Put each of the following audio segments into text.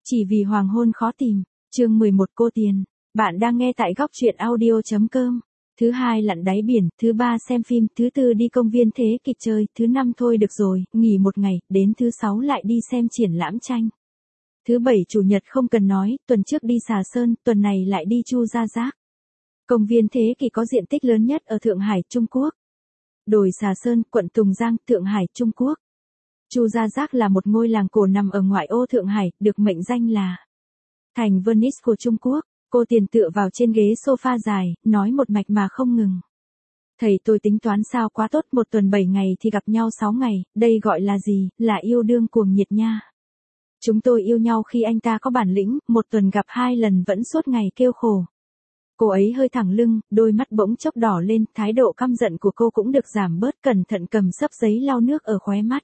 Chỉ vì hoàng hôn khó tìm. Chương 11 cô tiền. Bạn đang nghe tại góc truyện audio.com. Thứ hai lặn đáy biển, thứ ba xem phim, thứ tư đi công viên thế kịch chơi, thứ năm thôi được rồi, nghỉ một ngày, đến thứ sáu lại đi xem triển lãm tranh. Thứ bảy chủ nhật không cần nói, tuần trước đi Xà Sơn, tuần này lại đi Chu Gia Giác. Công viên thế kỷ có diện tích lớn nhất ở Thượng Hải, Trung Quốc. Đồi Xà Sơn, quận Tùng Giang, Thượng Hải, Trung Quốc. Chu Gia Giác là một ngôi làng cổ nằm ở ngoại ô Thượng Hải, được mệnh danh là thành Venice của Trung Quốc. Cô tiền tựa vào trên ghế sofa dài, nói một mạch mà không ngừng. Thầy tôi tính toán sao quá tốt, một tuần 7 ngày thì gặp nhau 6 ngày, đây gọi là gì, là yêu đương cuồng nhiệt nha. Chúng tôi yêu nhau khi anh ta có bản lĩnh, một tuần gặp 2 lần vẫn suốt ngày kêu khổ. Cô ấy hơi thẳng lưng, đôi mắt bỗng chốc đỏ lên, thái độ căm giận của cô cũng được giảm bớt, cẩn thận cầm xấp giấy lau nước ở khóe mắt.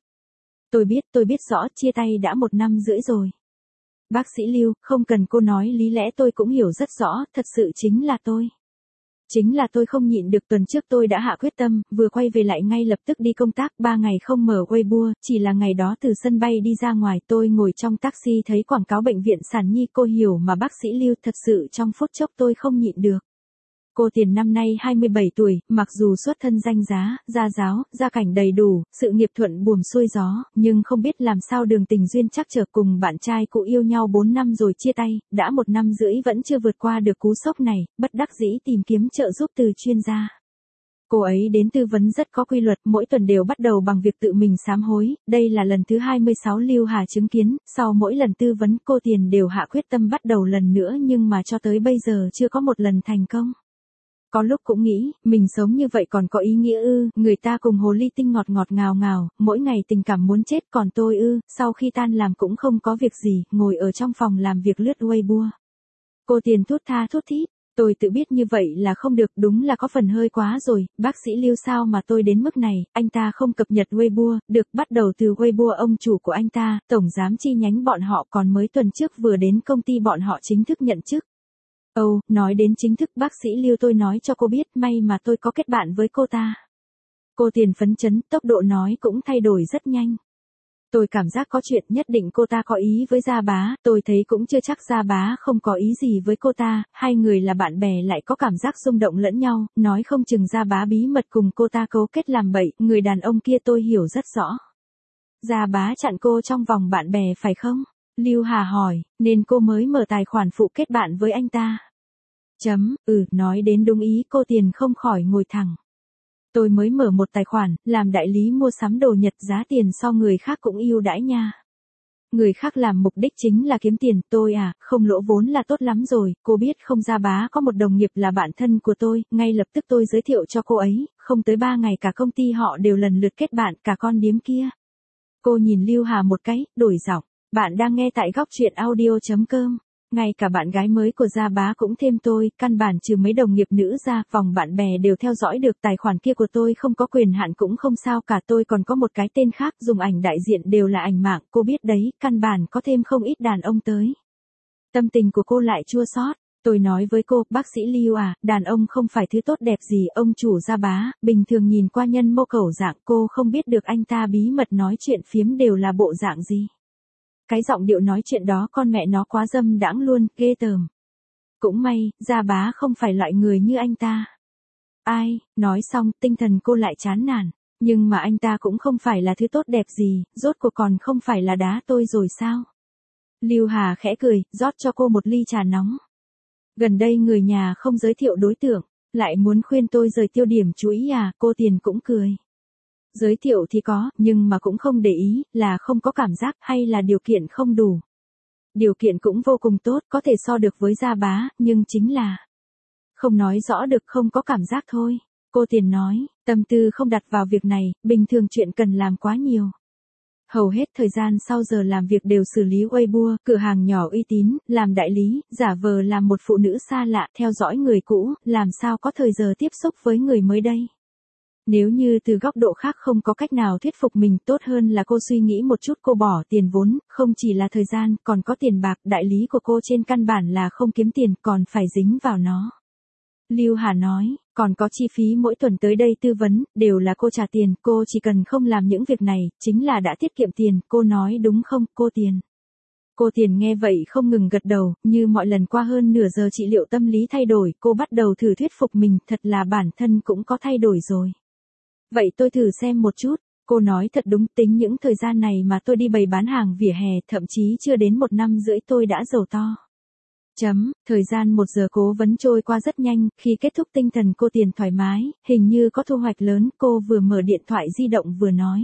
Tôi biết rõ, chia tay đã 1 năm rưỡi rồi. Bác sĩ Lưu, không cần cô nói lý lẽ tôi cũng hiểu rất rõ, thật sự chính là tôi. Chính là tôi không nhịn được, tuần trước tôi đã hạ quyết tâm, vừa quay về lại ngay lập tức đi công tác, 3 ngày không mở Weibo, chỉ là ngày đó từ sân bay đi ra ngoài tôi ngồi trong taxi thấy quảng cáo bệnh viện sản nhi, cô hiểu mà bác sĩ Lưu, thật sự trong phút chốc tôi không nhịn được. Cô tiền năm nay 27 tuổi, mặc dù xuất thân danh giá, gia giáo, gia cảnh đầy đủ, sự nghiệp thuận buồm xuôi gió, nhưng không biết làm sao đường tình duyên trắc trở cùng bạn trai cũ yêu nhau 4 năm rồi chia tay, đã 1 năm rưỡi vẫn chưa vượt qua được cú sốc này, bất đắc dĩ tìm kiếm trợ giúp từ chuyên gia. Cô ấy đến tư vấn rất có quy luật, mỗi tuần đều bắt đầu bằng việc tự mình sám hối, đây là lần thứ 26 Lưu Hà chứng kiến, sau mỗi lần tư vấn cô tiền đều hạ quyết tâm bắt đầu lần nữa nhưng mà cho tới bây giờ chưa có một lần thành công. Có lúc cũng nghĩ, mình sống như vậy còn có ý nghĩa ư, người ta cùng hồ ly tinh ngọt ngọt ngào ngào, mỗi ngày tình cảm muốn chết, còn tôi ư, sau khi tan làm cũng không có việc gì, ngồi ở trong phòng làm việc lướt Weibo. Cô tiền thút tha thút thít, tôi tự biết như vậy là không được, đúng là có phần hơi quá rồi, bác sĩ Lưu sao mà tôi đến mức này, anh ta không cập nhật Weibo, được bắt đầu từ Weibo ông chủ của anh ta, tổng giám chi nhánh bọn họ còn mới tuần trước vừa đến công ty bọn họ chính thức nhận chức. Nói đến chính thức bác sĩ Lưu tôi nói cho cô biết, may mà tôi có kết bạn với cô ta. Cô tiền phấn chấn, tốc độ nói cũng thay đổi rất nhanh. Tôi cảm giác có chuyện, nhất định cô ta có ý với Gia Bá, tôi thấy cũng chưa chắc Gia Bá không có ý gì với cô ta, hai người là bạn bè lại có cảm giác xung động lẫn nhau, nói không chừng Gia Bá bí mật cùng cô ta cấu kết làm bậy, người đàn ông kia tôi hiểu rất rõ. Gia Bá chặn cô trong vòng bạn bè phải không? Lưu Hà hỏi, nên cô mới mở tài khoản phụ kết bạn với anh ta. Nói đến đúng ý, cô tiền không khỏi ngồi thẳng. Tôi mới mở một tài khoản, làm đại lý mua sắm đồ Nhật, giá tiền so người khác cũng ưu đãi nha. Người khác làm mục đích chính là kiếm tiền, tôi không lỗ vốn là tốt lắm rồi, cô biết không, Gia Bá có một đồng nghiệp là bạn thân của tôi, ngay lập tức tôi giới thiệu cho cô ấy, không tới 3 ngày cả công ty họ đều lần lượt kết bạn, cả con điếm kia. Cô nhìn Lưu Hà một cái, đổi giọng. Bạn đang nghe tại góc truyện audio.com. Ngay cả bạn gái mới của Gia Bá cũng thêm tôi, căn bản trừ mấy đồng nghiệp nữ ra, vòng bạn bè đều theo dõi được, tài khoản kia của tôi không có quyền hạn cũng không sao cả, tôi còn có một cái tên khác, dùng ảnh đại diện đều là ảnh mạng, cô biết đấy, căn bản có thêm không ít đàn ông tới. Tâm tình của cô lại chua xót. Tôi nói với cô, bác sĩ Lưu đàn ông không phải thứ tốt đẹp gì, ông chủ Gia Bá, bình thường nhìn qua nhân mô cẩu dạng, cô không biết được anh ta bí mật nói chuyện phiếm đều là bộ dạng gì. Cái giọng điệu nói chuyện đó con mẹ nó quá dâm đãng luôn, ghê tởm. Cũng may, Gia Bá không phải loại người như anh ta. Nói xong, tinh thần cô lại chán nản. Nhưng mà anh ta cũng không phải là thứ tốt đẹp gì, rốt cuộc còn không phải là đá tôi rồi sao? Lưu Hà khẽ cười, rót cho cô một ly trà nóng. Gần đây người nhà không giới thiệu đối tượng, lại muốn khuyên tôi rời tiêu điểm chú ý cô tiền cũng cười. Giới thiệu thì có, nhưng mà cũng không để ý, là không có cảm giác hay là điều kiện không đủ. Điều kiện cũng vô cùng tốt, có thể so được với Gia Bá, nhưng chính là không nói rõ được, không có cảm giác thôi. Cô tiền nói, tâm tư không đặt vào việc này, bình thường chuyện cần làm quá nhiều. Hầu hết thời gian sau giờ làm việc đều xử lý Weibo, cửa hàng nhỏ uy tín, làm đại lý, giả vờ làm một phụ nữ xa lạ, theo dõi người cũ, làm sao có thời giờ tiếp xúc với người mới đây. Nếu như từ góc độ khác không có cách nào thuyết phục mình, tốt hơn là cô suy nghĩ một chút, cô bỏ tiền vốn, không chỉ là thời gian, còn có tiền bạc, đại lý của cô trên căn bản là không kiếm tiền, còn phải dính vào nó. Lưu Hà nói, còn có chi phí mỗi tuần tới đây tư vấn, đều là cô trả tiền, cô chỉ cần không làm những việc này, chính là đã tiết kiệm tiền, cô nói đúng không, cô tiền? Cô Tiền nghe vậy không ngừng gật đầu, như mọi lần qua hơn nửa giờ trị liệu tâm lý thay đổi, cô bắt đầu thử thuyết phục mình, thật là bản thân cũng có thay đổi rồi. Vậy tôi thử xem một chút, cô nói thật đúng, tính những thời gian này mà tôi đi bày bán hàng vỉa hè, thậm chí chưa đến 1 năm rưỡi tôi đã giàu to. Thời gian 1 giờ cố vấn trôi qua rất nhanh, khi kết thúc tinh thần cô Tiền thoải mái, hình như có thu hoạch lớn, cô vừa mở điện thoại di động vừa nói.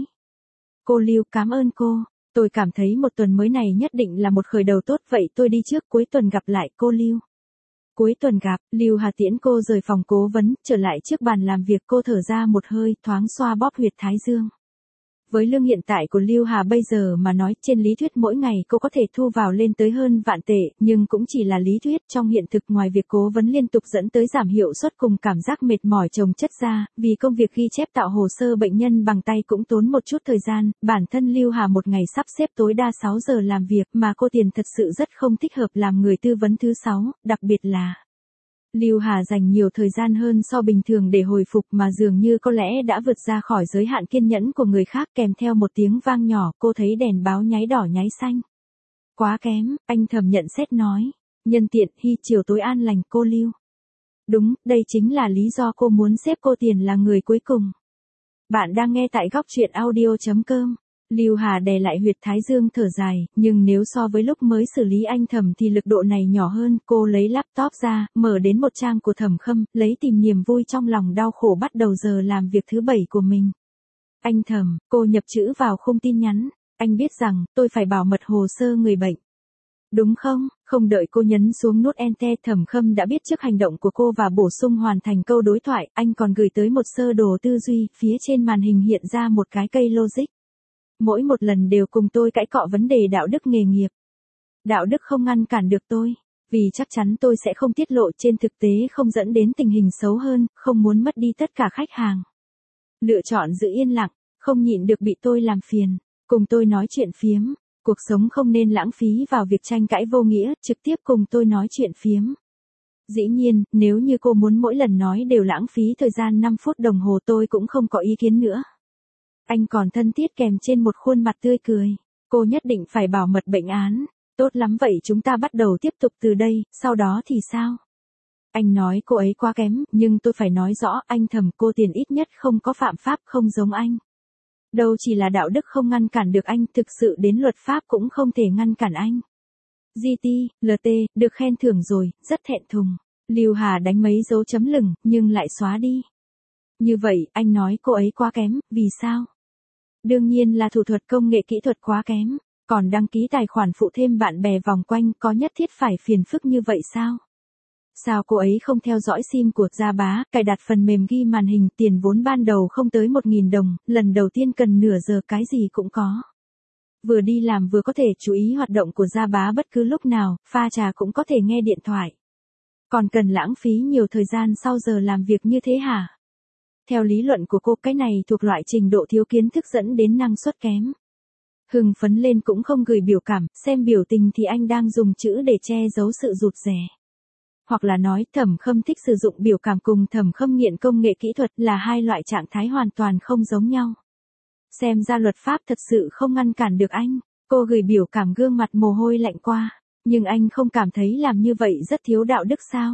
Cô Lưu, cảm ơn cô. Tôi cảm thấy một tuần mới này nhất định là một khởi đầu tốt, vậy tôi đi trước, cuối tuần gặp lại cô Lưu. Cuối tuần gặp, Lưu Hà tiễn cô rời phòng cố vấn, trở lại trước bàn làm việc, cô thở ra một hơi, thoáng xoa bóp huyệt thái dương. Với lương hiện tại của Lưu Hà bây giờ mà nói, trên lý thuyết mỗi ngày cô có thể thu vào lên tới hơn vạn tệ, nhưng cũng chỉ là lý thuyết, trong hiện thực ngoài việc cố vấn liên tục dẫn tới giảm hiệu suất cùng cảm giác mệt mỏi chồng chất ra, vì công việc ghi chép tạo hồ sơ bệnh nhân bằng tay cũng tốn một chút thời gian, bản thân Lưu Hà một ngày sắp xếp tối đa 6 giờ làm việc, mà cô Tiền thật sự rất không thích hợp làm người tư vấn thứ 6, đặc biệt là Lưu Hà dành nhiều thời gian hơn so bình thường để hồi phục, mà dường như có lẽ đã vượt ra khỏi giới hạn kiên nhẫn của người khác, kèm theo một tiếng vang nhỏ, cô thấy đèn báo nháy đỏ nháy xanh. Quá kém, anh thầm nhận xét nói. Nhân tiện, hy chiều tối an lành, cô Lưu. Đúng, đây chính là lý do cô muốn xếp cô Tiền là người cuối cùng. Bạn đang nghe tại góc truyện audio.com. Lưu Hà đè lại huyệt thái dương thở dài, nhưng nếu so với lúc mới xử lý anh Thẩm thì lực độ này nhỏ hơn, cô lấy laptop ra, mở đến một trang của Thẩm Khâm, lấy tìm niềm vui trong lòng đau khổ bắt đầu giờ làm việc thứ 7 của mình. Anh Thẩm, cô nhập chữ vào khung tin nhắn, anh biết rằng, tôi phải bảo mật hồ sơ người bệnh. Đúng không? Không đợi cô nhấn xuống nút Enter, Thẩm Khâm đã biết trước hành động của cô và bổ sung hoàn thành câu đối thoại, anh còn gửi tới một sơ đồ tư duy, phía trên màn hình hiện ra một cái cây logic. Mỗi một lần đều cùng tôi cãi cọ vấn đề đạo đức nghề nghiệp. Đạo đức không ngăn cản được tôi, vì chắc chắn tôi sẽ không tiết lộ, trên thực tế không dẫn đến tình hình xấu hơn, không muốn mất đi tất cả khách hàng. Lựa chọn giữ yên lặng, không nhịn được bị tôi làm phiền, cùng tôi nói chuyện phiếm, cuộc sống không nên lãng phí vào việc tranh cãi vô nghĩa, trực tiếp cùng tôi nói chuyện phiếm. Dĩ nhiên, nếu như cô muốn mỗi lần nói đều lãng phí thời gian 5 phút đồng hồ tôi cũng không có ý kiến nữa. Anh còn thân thiết kèm trên một khuôn mặt tươi cười. Cô nhất định phải bảo mật bệnh án. Tốt lắm, vậy chúng ta bắt đầu tiếp tục từ đây, sau đó thì sao? Anh nói cô ấy quá kém, nhưng tôi phải nói rõ, anh Thẩm, cô Tiền ít nhất không có phạm pháp, không giống anh. Đâu chỉ là đạo đức không ngăn cản được anh, thực sự đến luật pháp cũng không thể ngăn cản anh. GT, LT, được khen thưởng rồi, rất thẹn thùng. Lưu Hà đánh mấy dấu chấm lửng, nhưng lại xóa đi. Như vậy, anh nói cô ấy quá kém, vì sao? Đương nhiên là thủ thuật công nghệ kỹ thuật quá kém, còn đăng ký tài khoản phụ thêm bạn bè vòng quanh, có nhất thiết phải phiền phức như vậy sao? Sao cô ấy không theo dõi sim của Gia Bá, cài đặt phần mềm ghi màn hình, tiền vốn ban đầu không tới 1.000 đồng, lần đầu tiên cần nửa giờ cái gì cũng có. Vừa đi làm vừa có thể chú ý hoạt động của Gia Bá bất cứ lúc nào, pha trà cũng có thể nghe điện thoại. Còn cần lãng phí nhiều thời gian sau giờ làm việc như thế hả? Theo lý luận của cô, cái này thuộc loại trình độ thiếu kiến thức dẫn đến năng suất kém. Hưng phấn lên cũng không gửi biểu cảm, xem biểu tình thì anh đang dùng chữ để che giấu sự rụt rè. Hoặc là nói, Thẩm Khâm thích sử dụng biểu cảm cùng Thẩm Khâm nghiện công nghệ kỹ thuật là hai loại trạng thái hoàn toàn không giống nhau. Xem ra luật pháp thật sự không ngăn cản được anh. Cô gửi biểu cảm, gương mặt mồ hôi lạnh qua. Nhưng anh không cảm thấy làm như vậy rất thiếu đạo đức sao?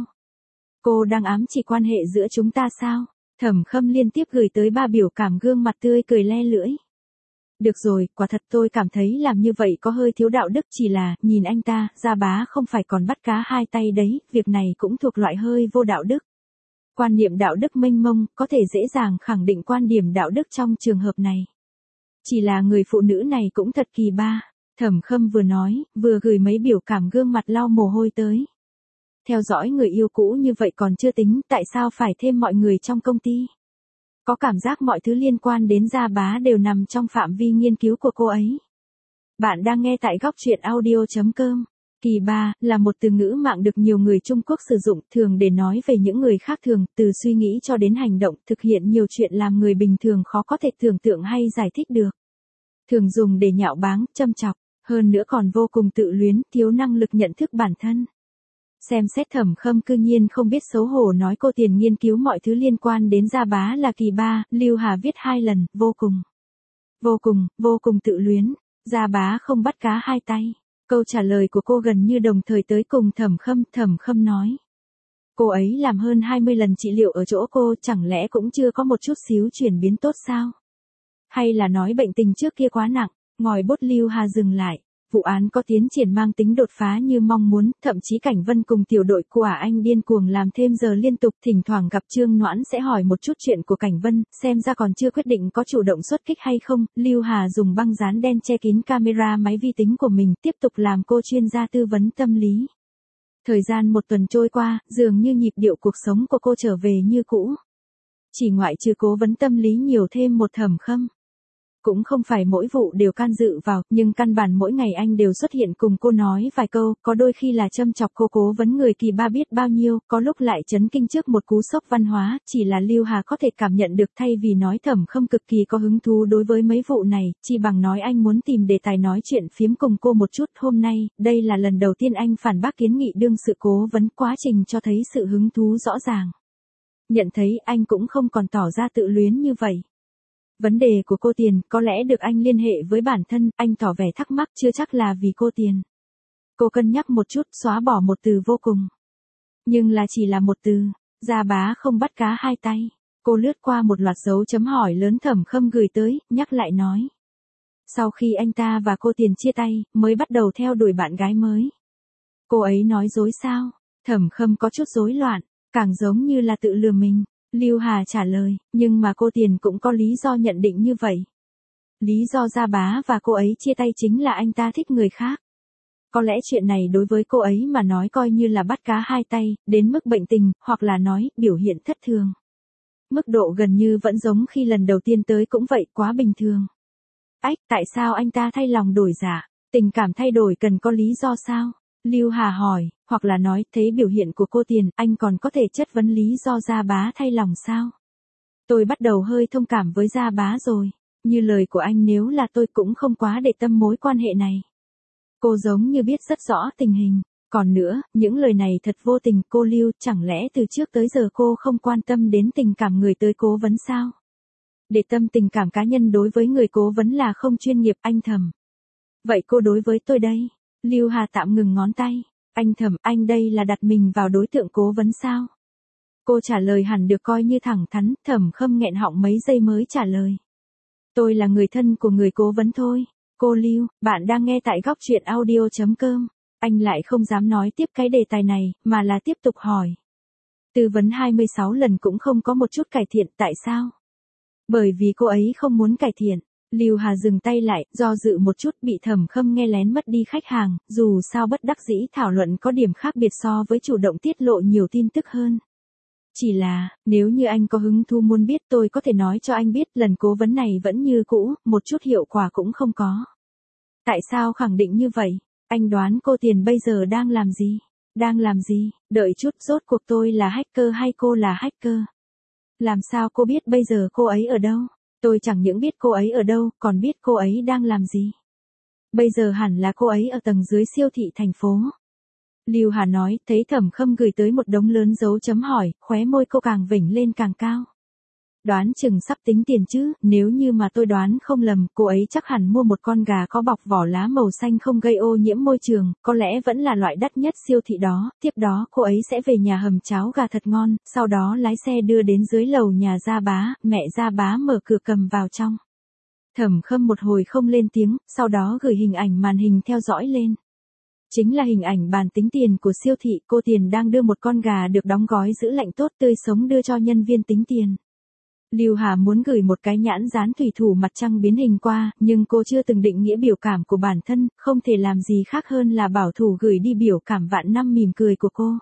Cô đang ám chỉ quan hệ giữa chúng ta sao? Thẩm Khâm liên tiếp gửi tới 3 biểu cảm, gương mặt tươi cười le lưỡi. Được rồi, quả thật tôi cảm thấy làm như vậy có hơi thiếu đạo đức, chỉ là, nhìn anh ta, Gia Bá không phải còn bắt cá hai tay đấy, việc này cũng thuộc loại hơi vô đạo đức. Quan niệm đạo đức mênh mông, có thể dễ dàng khẳng định quan điểm đạo đức trong trường hợp này. Chỉ là người phụ nữ này cũng thật kỳ ba. Thẩm Khâm vừa nói, vừa gửi mấy biểu cảm, gương mặt lau mồ hôi tới. Theo dõi người yêu cũ như vậy còn chưa tính, tại sao phải thêm mọi người trong công ty? Có cảm giác mọi thứ liên quan đến Gia Bá đều nằm trong phạm vi nghiên cứu của cô ấy. Bạn đang nghe tại góc truyện audio.com. Kỳ ba là một từ ngữ mạng được nhiều người Trung Quốc sử dụng thường để nói về những người khác thường, từ suy nghĩ cho đến hành động, thực hiện nhiều chuyện làm người bình thường khó có thể tưởng tượng hay giải thích được. Thường dùng để nhạo báng, châm chọc, hơn nữa còn vô cùng tự luyến, thiếu năng lực nhận thức bản thân. Xem xét Thẩm Khâm cư nhiên không biết xấu hổ nói cô Tiền nghiên cứu mọi thứ liên quan đến Gia Bá là kỳ ba, Lưu Hà viết 2 lần, vô cùng tự luyến, Gia Bá không bắt cá hai tay. Câu trả lời của cô gần như đồng thời tới cùng Thẩm Khâm nói. Cô ấy làm hơn 20 lần trị liệu ở chỗ cô, chẳng lẽ cũng chưa có một chút xíu chuyển biến tốt sao? Hay là nói bệnh tình trước kia quá nặng? Ngòi bút Lưu Hà dừng lại. Vụ án có tiến triển mang tính đột phá như mong muốn, thậm chí Cảnh Vân cùng tiểu đội của anh điên cuồng làm thêm giờ liên tục, thỉnh thoảng gặp Trương Noãn sẽ hỏi một chút chuyện của Cảnh Vân, xem ra còn chưa quyết định có chủ động xuất kích hay không. Lưu Hà dùng băng dán đen che kín camera máy vi tính của mình, tiếp tục làm cô chuyên gia tư vấn tâm lý. Thời gian một tuần trôi qua, dường như nhịp điệu cuộc sống của cô trở về như cũ. Chỉ ngoại trừ cố vấn tâm lý nhiều thêm một Thẩm Khâm. Cũng không phải mỗi vụ đều can dự vào, nhưng căn bản mỗi ngày anh đều xuất hiện cùng cô nói vài câu, có đôi khi là châm chọc cô cố vấn người kỳ ba biết bao nhiêu, có lúc lại chấn kinh trước một cú sốc văn hóa, chỉ là Lưu Hà có thể cảm nhận được thay vì nói Thẩm Khâm cực kỳ có hứng thú đối với mấy vụ này, chi bằng nói anh muốn tìm đề tài nói chuyện phiếm cùng cô một chút. Hôm nay, đây là lần đầu tiên anh phản bác kiến nghị đương sự cố vấn, quá trình cho thấy sự hứng thú rõ ràng. Nhận thấy anh cũng không còn tỏ ra tự luyến như vậy. Vấn đề của cô Tiền có lẽ được anh liên hệ với bản thân, anh tỏ vẻ thắc mắc chưa chắc là vì cô Tiền. Cô cân nhắc một chút, xóa bỏ một từ vô cùng. Nhưng là chỉ là một từ, Gia Bá không bắt cá hai tay. Cô lướt qua một loạt dấu chấm hỏi lớn Thẩm Khâm gửi tới, nhắc lại nói. Sau khi anh ta và cô Tiền chia tay, mới bắt đầu theo đuổi bạn gái mới. Cô ấy nói dối sao? Thẩm Khâm có chút rối loạn, càng giống như là tự lừa mình. Lưu Hà trả lời, nhưng mà cô Tiền cũng có lý do nhận định như vậy. Lý do Gia Bá và cô ấy chia tay chính là anh ta thích người khác. Có lẽ chuyện này đối với cô ấy mà nói coi như là bắt cá hai tay, đến mức bệnh tình, hoặc là nói, biểu hiện thất thường. Mức độ gần như vẫn giống khi lần đầu tiên tới cũng vậy, quá bình thường. Ách, tại sao anh ta thay lòng đổi dạ? Tình cảm thay đổi cần có lý do sao? Lưu Hà hỏi, hoặc là nói, thấy biểu hiện của cô Tiền, anh còn có thể chất vấn lý do Gia Bá thay lòng sao? Tôi bắt đầu hơi thông cảm với Gia Bá rồi. Như lời của anh, nếu là tôi cũng không quá để tâm mối quan hệ này. Cô giống như biết rất rõ tình hình. Còn nữa, những lời này thật vô tình. Cô Lưu, chẳng lẽ từ trước tới giờ cô không quan tâm đến tình cảm người tới cố vấn sao? Để tâm tình cảm cá nhân đối với người cố vấn là không chuyên nghiệp. Anh Thẩm. Vậy cô đối với tôi đây? Lưu Hà tạm ngừng ngón tay. Anh Thẩm, anh đây là đặt mình vào đối tượng cố vấn sao? Cô trả lời hẳn được coi như thẳng thắn. Thẩm Khâm nghẹn họng mấy giây mới trả lời. Tôi là người thân của người cố vấn thôi. Cô Lưu, bạn đang nghe tại góc truyện audio.com. Anh lại không dám nói tiếp cái đề tài này, mà là tiếp tục hỏi. Tư vấn 26 lần cũng không có một chút cải thiện, tại sao? Bởi vì cô ấy không muốn cải thiện. Lưu Hà dừng tay lại, do dự một chút, bị Thẩm Khâm nghe lén mất đi khách hàng, dù sao bất đắc dĩ thảo luận có điểm khác biệt so với chủ động tiết lộ nhiều tin tức hơn. Chỉ là, nếu như anh có hứng thú muốn biết, tôi có thể nói cho anh biết, lần cố vấn này vẫn như cũ, một chút hiệu quả cũng không có. Tại sao khẳng định như vậy? Anh đoán cô Tiền bây giờ đang làm gì? Đang làm gì? Đợi chút, rốt cuộc tôi là hacker hay cô là hacker? Làm sao cô biết bây giờ cô ấy ở đâu? Tôi chẳng những biết cô ấy ở đâu, còn biết cô ấy đang làm gì. Bây giờ hẳn là cô ấy ở tầng dưới siêu thị thành phố. Lưu Hà nói, thấy Thẩm Khâm gửi tới một đống lớn dấu chấm hỏi, khóe môi cô càng vểnh lên càng cao. Đoán chừng sắp tính tiền chứ, nếu như mà tôi đoán không lầm, cô ấy chắc hẳn mua một con gà có bọc vỏ lá màu xanh không gây ô nhiễm môi trường, có lẽ vẫn là loại đắt nhất siêu thị đó, tiếp đó cô ấy sẽ về nhà hầm cháo gà thật ngon, sau đó lái xe đưa đến dưới lầu nhà Gia Bá, mẹ Gia Bá mở cửa cầm vào trong. Thẩm Khâm một hồi không lên tiếng, sau đó gửi hình ảnh màn hình theo dõi lên. Chính là hình ảnh bàn tính tiền của siêu thị, cô Tiền đang đưa một con gà được đóng gói giữ lạnh tốt tươi sống đưa cho nhân viên tính tiền. Lưu Hà muốn gửi một cái nhãn dán thủy thủ mặt trăng biến hình qua, nhưng cô chưa từng định nghĩa biểu cảm của bản thân, không thể làm gì khác hơn là bảo thủ gửi đi biểu cảm vạn năm mỉm cười của cô.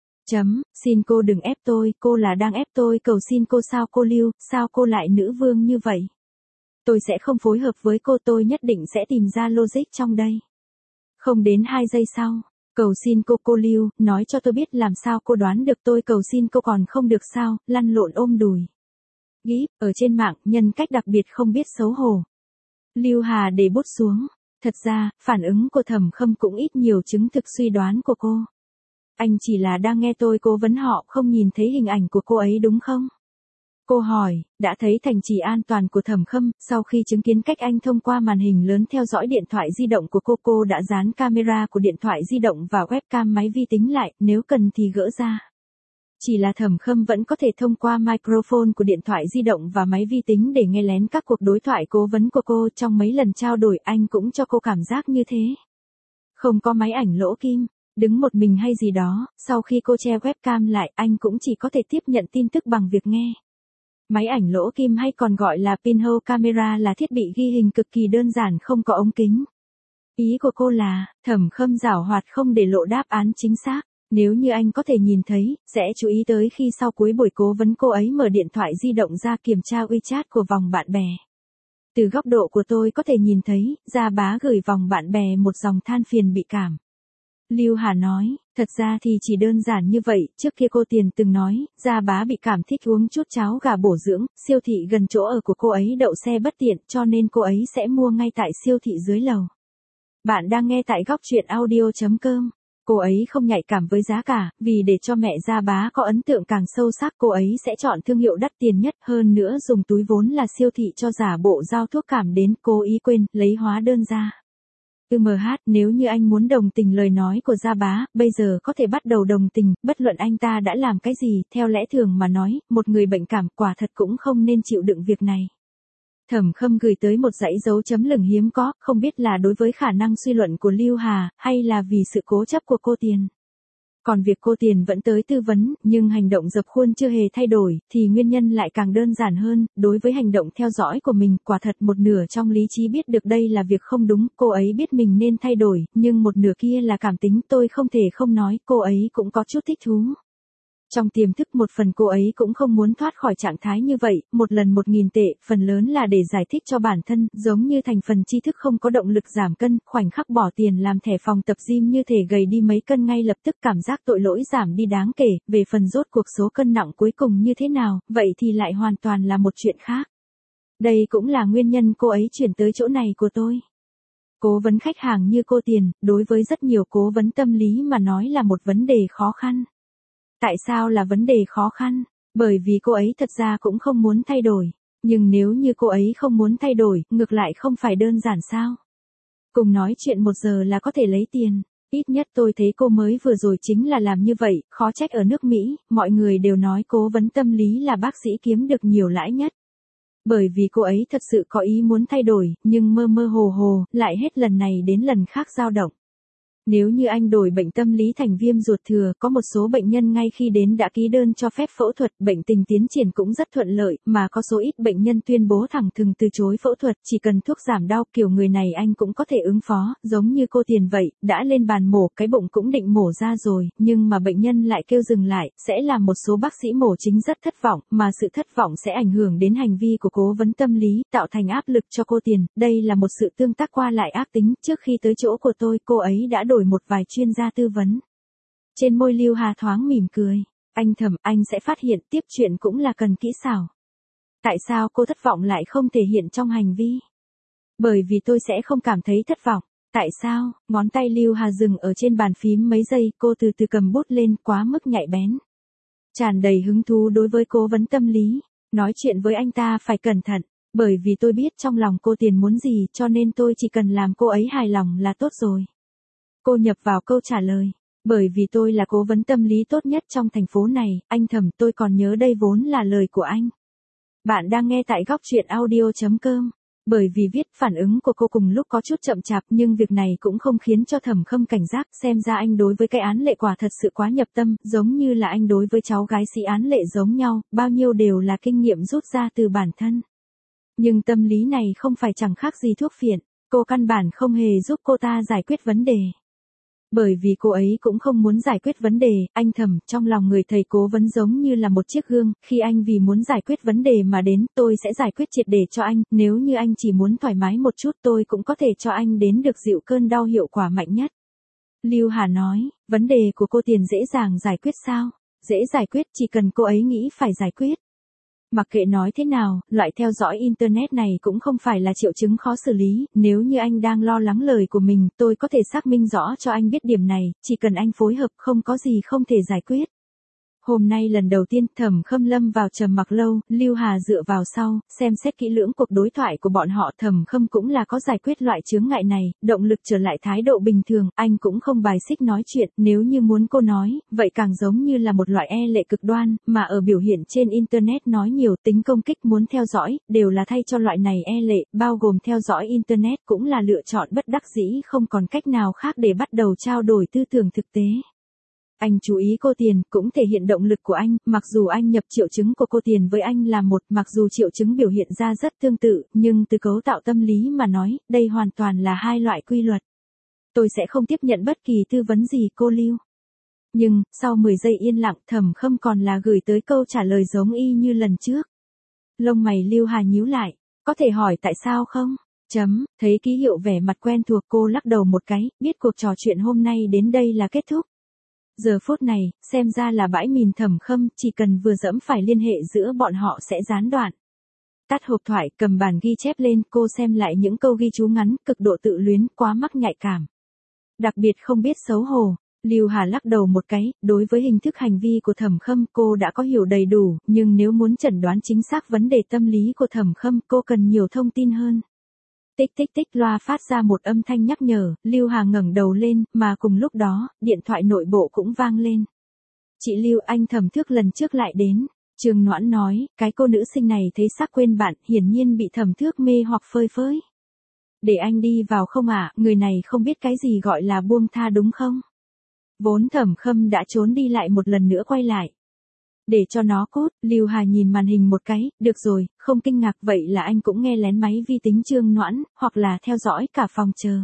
Xin cô đừng ép tôi, cô là đang ép tôi, cầu xin cô sao cô Lưu, sao cô lại nữ vương như vậy? Tôi sẽ không phối hợp với cô, tôi nhất định sẽ tìm ra logic trong đây. Không đến 2 giây sau, cầu xin cô Lưu, nói cho tôi biết làm sao cô đoán được tôi cầu xin cô còn không được sao, lăn lộn ôm đùi. Gíp, ở trên mạng, nhân cách đặc biệt không biết xấu hổ. Lưu Hà để bút xuống. Thật ra, phản ứng của Thẩm Khâm cũng ít nhiều chứng thực suy đoán của cô. Anh chỉ là đang nghe tôi cố vấn họ, không nhìn thấy hình ảnh của cô ấy đúng không? Cô hỏi, đã thấy thành trì an toàn của Thẩm Khâm, sau khi chứng kiến cách anh thông qua màn hình lớn theo dõi điện thoại di động của cô đã dán camera của điện thoại di động và webcam máy vi tính lại, nếu cần thì gỡ ra. Chỉ là Thẩm Khâm vẫn có thể thông qua microphone của điện thoại di động và máy vi tính để nghe lén các cuộc đối thoại cố vấn của cô. Trong mấy lần trao đổi anh cũng cho cô cảm giác như thế. Không có máy ảnh lỗ kim, đứng một mình hay gì đó, sau khi cô che webcam lại anh cũng chỉ có thể tiếp nhận tin tức bằng việc nghe. Máy ảnh lỗ kim hay còn gọi là pinhole camera là thiết bị ghi hình cực kỳ đơn giản không có ống kính. Ý của cô là, Thẩm Khâm giảo hoạt không để lộ đáp án chính xác. Nếu như anh có thể nhìn thấy, sẽ chú ý tới khi sau cuối buổi cố vấn cô ấy mở điện thoại di động ra kiểm tra WeChat của vòng bạn bè. Từ góc độ của tôi có thể nhìn thấy, Gia Bá gửi vòng bạn bè một dòng than phiền bị cảm. Lưu Hà nói, thật ra thì chỉ đơn giản như vậy, trước kia cô Tiền từng nói, Gia Bá bị cảm thích uống chút cháo gà bổ dưỡng, siêu thị gần chỗ ở của cô ấy đậu xe bất tiện cho nên cô ấy sẽ mua ngay tại siêu thị dưới lầu. Bạn đang nghe tại góc truyện audio.com. Cô ấy không nhạy cảm với giá cả, vì để cho mẹ Gia Bá có ấn tượng càng sâu sắc cô ấy sẽ chọn thương hiệu đắt tiền nhất, hơn nữa dùng túi vốn là siêu thị cho giả bộ giao thuốc cảm đến, cố ý quên, lấy hóa đơn ra. Nếu như anh muốn đồng tình lời nói của Gia Bá, bây giờ có thể bắt đầu đồng tình, bất luận anh ta đã làm cái gì, theo lẽ thường mà nói, một người bệnh cảm quả thật cũng không nên chịu đựng việc này. Thẩm Khâm gửi tới một dãy dấu chấm lửng hiếm có, không biết là đối với khả năng suy luận của Lưu Hà, hay là vì sự cố chấp của cô Tiền. Còn việc cô Tiền vẫn tới tư vấn, nhưng hành động dập khuôn chưa hề thay đổi, thì nguyên nhân lại càng đơn giản hơn, đối với hành động theo dõi của mình, quả thật một nửa trong lý trí biết được đây là việc không đúng, cô ấy biết mình nên thay đổi, nhưng một nửa kia là cảm tính, tôi không thể không nói, cô ấy cũng có chút thích thú. Trong tiềm thức một phần cô ấy cũng không muốn thoát khỏi trạng thái như vậy, một lần 1.000 tệ, phần lớn là để giải thích cho bản thân, giống như thành phần tri thức không có động lực giảm cân, khoảnh khắc bỏ tiền làm thẻ phòng tập gym như thể gầy đi mấy cân ngay lập tức cảm giác tội lỗi giảm đi đáng kể, về phần rốt cuộc số cân nặng cuối cùng như thế nào, vậy thì lại hoàn toàn là một chuyện khác. Đây cũng là nguyên nhân cô ấy chuyển tới chỗ này của tôi. Cố vấn khách hàng như cô Tiền, đối với rất nhiều cố vấn tâm lý mà nói là một vấn đề khó khăn. Tại sao là vấn đề khó khăn? Bởi vì cô ấy thật ra cũng không muốn thay đổi. Nhưng nếu như cô ấy không muốn thay đổi, ngược lại không phải đơn giản sao? Cùng nói chuyện 1 giờ là có thể lấy tiền. Ít nhất tôi thấy cô mới vừa rồi chính là làm như vậy, khó trách ở nước Mỹ, mọi người đều nói cố vấn tâm lý là bác sĩ kiếm được nhiều lãi nhất. Bởi vì cô ấy thật sự có ý muốn thay đổi, nhưng mơ mơ hồ hồ, lại hết lần này đến lần khác dao động. Nếu như anh đổi bệnh tâm lý thành viêm ruột thừa, có một số bệnh nhân ngay khi đến đã ký đơn cho phép phẫu thuật, bệnh tình tiến triển cũng rất thuận lợi, mà có số ít bệnh nhân tuyên bố thẳng thừng từ chối phẫu thuật, chỉ cần thuốc giảm đau, kiểu người này anh cũng có thể ứng phó, giống như cô Tiền vậy, đã lên bàn mổ, cái bụng cũng định mổ ra rồi, nhưng mà bệnh nhân lại kêu dừng lại, sẽ làm một số bác sĩ mổ chính rất thất vọng, mà sự thất vọng sẽ ảnh hưởng đến hành vi của cố vấn tâm lý, tạo thành áp lực cho cô Tiền, đây là một sự tương tác qua lại ác tính, trước khi tới chỗ của tôi, cô ấy đã đổi một vài chuyên gia tư vấn. Trên môi Lưu Hà thoáng mỉm cười. Anh Thẩm, anh sẽ phát hiện tiếp chuyện cũng là cần kỹ xảo. Tại sao cô thất vọng lại không thể hiện trong hành vi? Bởi vì tôi sẽ không cảm thấy thất vọng. Tại sao? Ngón tay Lưu Hà dừng ở trên bàn phím mấy giây, cô từ từ cầm bút lên, quá mức nhạy bén. Tràn đầy hứng thú đối với cố vấn tâm lý. Nói chuyện với anh ta phải cẩn thận. Bởi vì tôi biết trong lòng cô Tiền muốn gì, cho nên tôi chỉ cần làm cô ấy hài lòng là tốt rồi. Cô nhập vào câu trả lời. Bởi vì tôi là cố vấn tâm lý tốt nhất trong thành phố này, anh Thẩm, tôi còn nhớ đây vốn là lời của anh. Bạn đang nghe tại góc truyện audio.com. Bởi vì viết phản ứng của cô cùng lúc có chút chậm chạp nhưng việc này cũng không khiến cho Thẩm Khâm cảnh giác, xem ra anh đối với cái án lệ quả thật sự quá nhập tâm, giống như là anh đối với cháu gái sĩ án lệ giống nhau, bao nhiêu đều là kinh nghiệm rút ra từ bản thân. Nhưng tâm lý này không phải chẳng khác gì thuốc phiện, cô căn bản không hề giúp cô ta giải quyết vấn đề. Bởi vì cô ấy cũng không muốn giải quyết vấn đề, anh Thẩm, trong lòng người thầy cố vấn giống như là một chiếc gương, khi anh vì muốn giải quyết vấn đề mà đến, tôi sẽ giải quyết triệt để cho anh, nếu như anh chỉ muốn thoải mái một chút tôi cũng có thể cho anh đến được dịu cơn đau hiệu quả mạnh nhất. Lưu Hà nói, vấn đề của cô Tiền dễ dàng giải quyết sao? Dễ giải quyết, chỉ cần cô ấy nghĩ phải giải quyết. Mặc kệ nói thế nào, loại theo dõi Internet này cũng không phải là triệu chứng khó xử lý, nếu như anh đang lo lắng lời của mình, tôi có thể xác minh rõ cho anh biết điểm này, chỉ cần anh phối hợp không có gì không thể giải quyết. Hôm nay lần đầu tiên Thẩm Khâm lâm vào trầm mặc lâu, Lưu Hà dựa vào sau, xem xét kỹ lưỡng cuộc đối thoại của bọn họ. Thẩm Khâm cũng là có giải quyết loại chướng ngại này, động lực trở lại thái độ bình thường, anh cũng không bài xích nói chuyện, nếu như muốn cô nói, vậy càng giống như là một loại e lệ cực đoan, mà ở biểu hiện trên Internet nói nhiều tính công kích muốn theo dõi, đều là thay cho loại này e lệ, bao gồm theo dõi Internet cũng là lựa chọn bất đắc dĩ không còn cách nào khác để bắt đầu trao đổi tư tưởng thực tế. Anh chú ý cô Tiền, cũng thể hiện động lực của anh, mặc dù anh nhập triệu chứng của cô Tiền với anh là một, mặc dù triệu chứng biểu hiện ra rất tương tự, nhưng từ cấu tạo tâm lý mà nói, đây hoàn toàn là hai loại quy luật. Tôi sẽ không tiếp nhận bất kỳ tư vấn gì cô Lưu. Nhưng, sau 10 giây yên lặng, Thẩm Khâm còn là gửi tới câu trả lời giống y như lần trước. Lông mày Lưu Hà nhíu lại, có thể hỏi tại sao không? Thấy ký hiệu vẻ mặt quen thuộc, cô lắc đầu một cái, biết cuộc trò chuyện hôm nay đến đây là kết thúc. Giờ phút này, xem ra là bãi mìn Thẩm Khâm, chỉ cần vừa dẫm phải liên hệ giữa bọn họ sẽ gián đoạn. Tắt hộp thoại, cầm bàn ghi chép lên, cô xem lại những câu ghi chú ngắn, cực độ tự luyến, quá mắc nhạy cảm. Đặc biệt không biết xấu hổ. Lưu Hà lắc đầu một cái, đối với hình thức hành vi của Thẩm Khâm cô đã có hiểu đầy đủ, nhưng nếu muốn chẩn đoán chính xác vấn đề tâm lý của Thẩm Khâm cô cần nhiều thông tin hơn. Tích tích tích, loa phát ra một âm thanh nhắc nhở, Lưu Hà ngẩng đầu lên, mà cùng lúc đó, điện thoại nội bộ cũng vang lên. Chị Lưu, anh Thẩm Thước lần trước lại đến. Trương Noãn nói, cái cô nữ sinh này thấy xác quên bạn, hiển nhiên bị Thẩm Thước mê hoặc phơi phới. Để anh đi vào không ạ, người này không biết cái gì gọi là buông tha đúng không? Vốn Thẩm Khâm đã trốn đi lại một lần nữa quay lại. Để cho nó cút, Lưu Hà nhìn màn hình một cái, được rồi, không kinh ngạc, vậy là anh cũng nghe lén máy vi tính Trương Noãn, hoặc là theo dõi cả phòng chờ.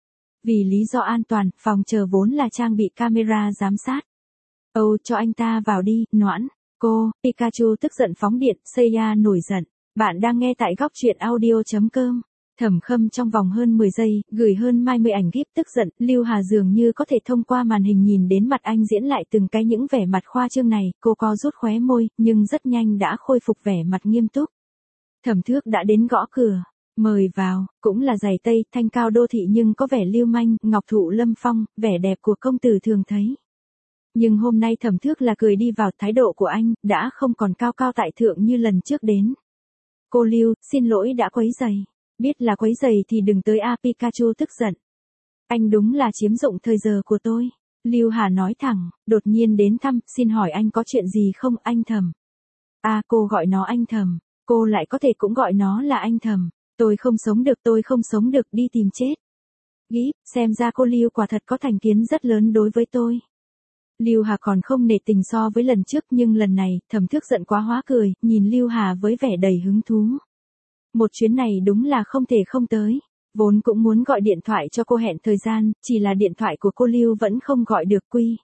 Vì lý do an toàn, phòng chờ vốn là trang bị camera giám sát. Âu, cho anh ta vào đi, Noãn. Cô, Pikachu tức giận phóng điện, Seiya nổi giận. Bạn đang nghe tại góc truyện audio.com. Thẩm Khâm trong vòng hơn 10 giây, gửi hơn 20 ảnh gif tức giận, Lưu Hà dường như có thể thông qua màn hình nhìn đến mặt anh diễn lại từng cái những vẻ mặt khoa trương này, cô co rút khóe môi, nhưng rất nhanh đã khôi phục vẻ mặt nghiêm túc. Thẩm Thước đã đến gõ cửa, mời vào, cũng là giày tây, thanh cao đô thị nhưng có vẻ lưu manh, ngọc thụ lâm phong, vẻ đẹp của công tử thường thấy. Nhưng hôm nay Thẩm Thước là cười đi vào, thái độ của anh, đã không còn cao cao tại thượng như lần trước đến. Cô Lưu, xin lỗi đã quấy rầy. Biết là quấy rầy thì đừng tới a, Pikachu tức giận. Anh đúng là chiếm dụng thời giờ của tôi. Lưu Hà nói thẳng, đột nhiên đến thăm, xin hỏi anh có chuyện gì không, anh Thẩm? Cô gọi nó anh Thẩm, cô lại có thể cũng gọi nó là anh Thẩm. Tôi không sống được, đi tìm chết. Gíp, xem ra cô Lưu quả thật có thành kiến rất lớn đối với tôi. Lưu Hà còn không nể tình so với lần trước, nhưng lần này, Thẩm Thước giận quá hóa cười, nhìn Lưu Hà với vẻ đầy hứng thú. Một chuyến này đúng là không thể không tới. Vốn cũng muốn gọi điện thoại cho cô hẹn thời gian, chỉ là điện thoại của cô Lưu vẫn không gọi được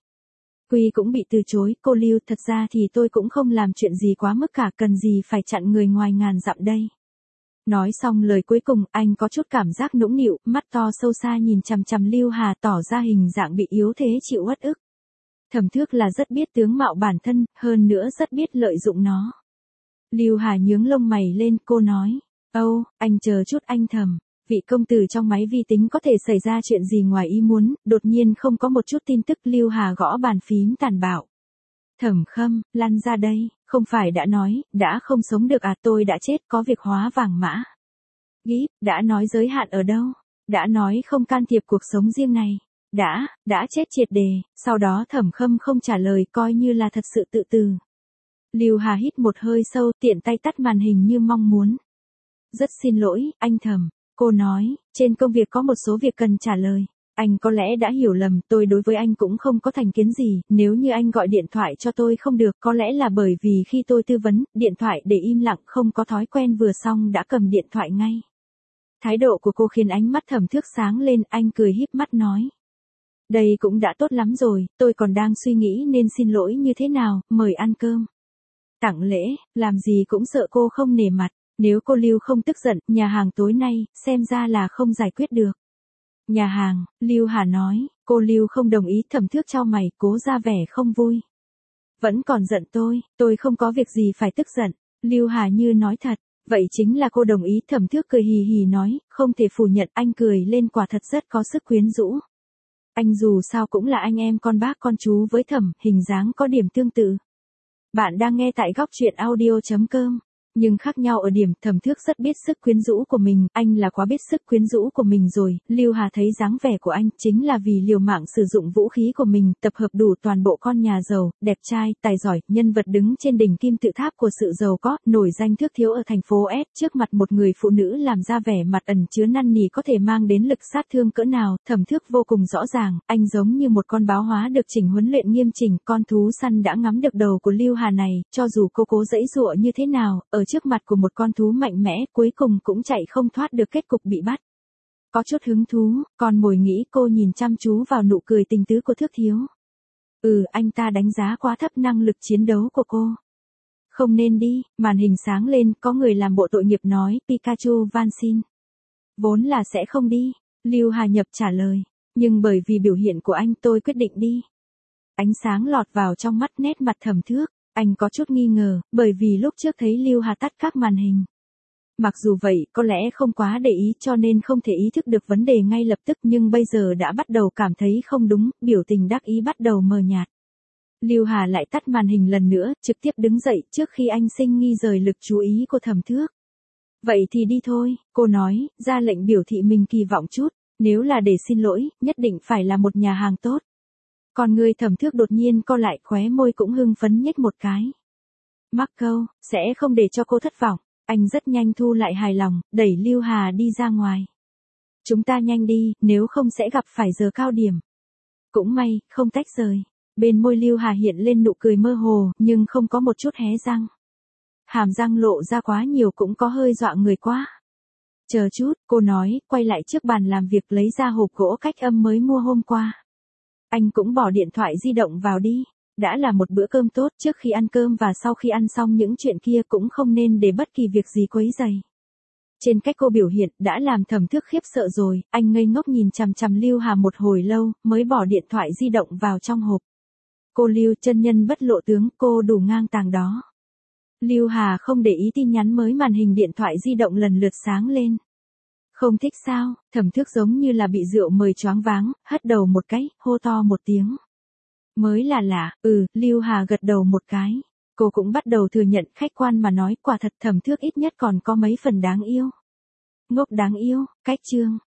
Quy cũng bị từ chối, cô Lưu, thật ra thì tôi cũng không làm chuyện gì quá mức cả, cần gì phải chặn người ngoài ngàn dặm đây. Nói xong lời cuối cùng, anh có chút cảm giác nũng nịu, mắt to sâu xa nhìn chằm chằm Lưu Hà tỏ ra hình dạng bị yếu thế chịu uất ức. Thẩm Thước là rất biết tướng mạo bản thân, hơn nữa rất biết lợi dụng nó. Lưu Hà nhướng lông mày lên, cô nói. Anh chờ chút anh Thẩm, vị công tử trong máy vi tính có thể xảy ra chuyện gì ngoài ý muốn, đột nhiên không có một chút tin tức. Lưu Hà gõ bàn phím tàn bạo. Thẩm Khâm, lăn ra đây, không phải đã nói, đã không sống được à, tôi đã chết, có việc hóa vàng mã. Gíp, đã nói giới hạn ở đâu, đã nói không can thiệp cuộc sống riêng này, đã chết triệt đề, sau đó Thẩm Khâm không trả lời coi như là thật sự tự từ. Lưu Hà hít một hơi sâu, tiện tay tắt màn hình như mong muốn. Rất xin lỗi, anh Thẩm, cô nói, trên công việc có một số việc cần trả lời. Anh có lẽ đã hiểu lầm, tôi đối với anh cũng không có thành kiến gì, nếu như anh gọi điện thoại cho tôi không được, có lẽ là bởi vì khi tôi tư vấn, điện thoại để im lặng, không có thói quen vừa xong đã cầm điện thoại ngay. Thái độ của cô khiến ánh mắt Thẩm Thước sáng lên, anh cười híp mắt nói. Đây cũng đã tốt lắm rồi, tôi còn đang suy nghĩ nên xin lỗi như thế nào, mời ăn cơm. Tặng lễ, làm gì cũng sợ cô không nể mặt. Nếu cô Lưu không tức giận, nhà hàng tối nay, xem ra là không giải quyết được. Nhà hàng, Lưu Hà nói, cô Lưu không đồng ý. Thẩm Thước chau mày, cố ra vẻ không vui. Vẫn còn giận tôi không có việc gì phải tức giận. Lưu Hà như nói thật, vậy chính là cô đồng ý. Thẩm Thước cười hì hì nói, không thể phủ nhận, anh cười lên quả thật rất có sức quyến rũ. Anh dù sao cũng là anh em con bác con chú với Thẩm, hình dáng có điểm tương tự. Bạn đang nghe tại góc truyện audio.com. Nhưng khác nhau ở điểm Thẩm Thước rất biết sức quyến rũ của mình, anh là quá biết sức quyến rũ của mình rồi. Lưu Hà thấy dáng vẻ của anh chính là vì liều mạng sử dụng vũ khí của mình, tập hợp đủ toàn bộ con nhà giàu, đẹp trai, tài giỏi, nhân vật đứng trên đỉnh kim tự tháp của sự giàu có, nổi danh thước thiếu ở thành phố S, trước mặt một người phụ nữ làm ra vẻ mặt ẩn chứa năn nỉ có thể mang đến lực sát thương cỡ nào. Thẩm Thước vô cùng rõ ràng, anh giống như một con báo hóa được chỉnh huấn luyện nghiêm chỉnh, con thú săn đã ngắm được đầu của Lưu Hà này, cho dù cô cố giãy giụa như thế nào, ở trước mặt của một con thú mạnh mẽ, cuối cùng cũng chạy không thoát được kết cục bị bắt. Có chút hứng thú, con mồi nghĩ. Cô nhìn chăm chú vào nụ cười tình tứ của thước thiếu. Anh ta đánh giá quá thấp năng lực chiến đấu của cô. Không nên đi. Màn hình sáng lên, có người làm bộ tội nghiệp nói, Pikachu van xin. Vốn là sẽ không đi. Lưu Hà Nhập trả lời. Nhưng bởi vì biểu hiện của anh tôi quyết định đi. Ánh sáng lọt vào trong mắt nét mặt Thẩm Thước. Anh có chút nghi ngờ, bởi vì lúc trước thấy Lưu Hà tắt các màn hình. Mặc dù vậy, có lẽ không quá để ý cho nên không thể ý thức được vấn đề ngay lập tức, nhưng bây giờ đã bắt đầu cảm thấy không đúng, biểu tình đắc ý bắt đầu mờ nhạt. Lưu Hà lại tắt màn hình lần nữa, trực tiếp đứng dậy trước khi anh sinh nghi rời lực chú ý của Thẩm Thước. Vậy thì đi thôi, cô nói, ra lệnh biểu thị mình kỳ vọng chút, nếu là để xin lỗi, nhất định phải là một nhà hàng tốt. Còn người Thẩm Thước đột nhiên co lại, khóe môi cũng hưng phấn nhếch một cái. Mắc câu, sẽ không để cho cô thất vọng. Anh rất nhanh thu lại hài lòng, đẩy Lưu Hà đi ra ngoài. Chúng ta nhanh đi, nếu không sẽ gặp phải giờ cao điểm. Cũng may, không tách rời. Bên môi Lưu Hà hiện lên nụ cười mơ hồ, nhưng không có một chút hé răng. Hàm răng lộ ra quá nhiều cũng có hơi dọa người quá. Chờ chút, cô nói, quay lại trước bàn làm việc lấy ra hộp gỗ cách âm mới mua hôm qua. Anh cũng bỏ điện thoại di động vào đi. Đã là một bữa cơm tốt, trước khi ăn cơm và sau khi ăn xong những chuyện kia cũng không nên để bất kỳ việc gì quấy rầy. Trên cách cô biểu hiện đã làm Thẩm Thước khiếp sợ rồi, anh ngây ngốc nhìn chằm chằm Lưu Hà một hồi lâu, mới bỏ điện thoại di động vào trong hộp. Cô Lưu, chân nhân bất lộ tướng, cô đủ ngang tàng đó. Lưu Hà không để ý tin nhắn mới, màn hình điện thoại di động lần lượt sáng lên. Không thích sao? Thẩm Thước giống như là bị rượu mời choáng váng, hất đầu một cái, hô to một tiếng. Mới là lạ. Lưu Hà gật đầu một cái. Cô cũng bắt đầu thừa nhận, khách quan mà nói, quả thật Thẩm Thước ít nhất còn có mấy phần đáng yêu. Ngốc đáng yêu. Cách chương.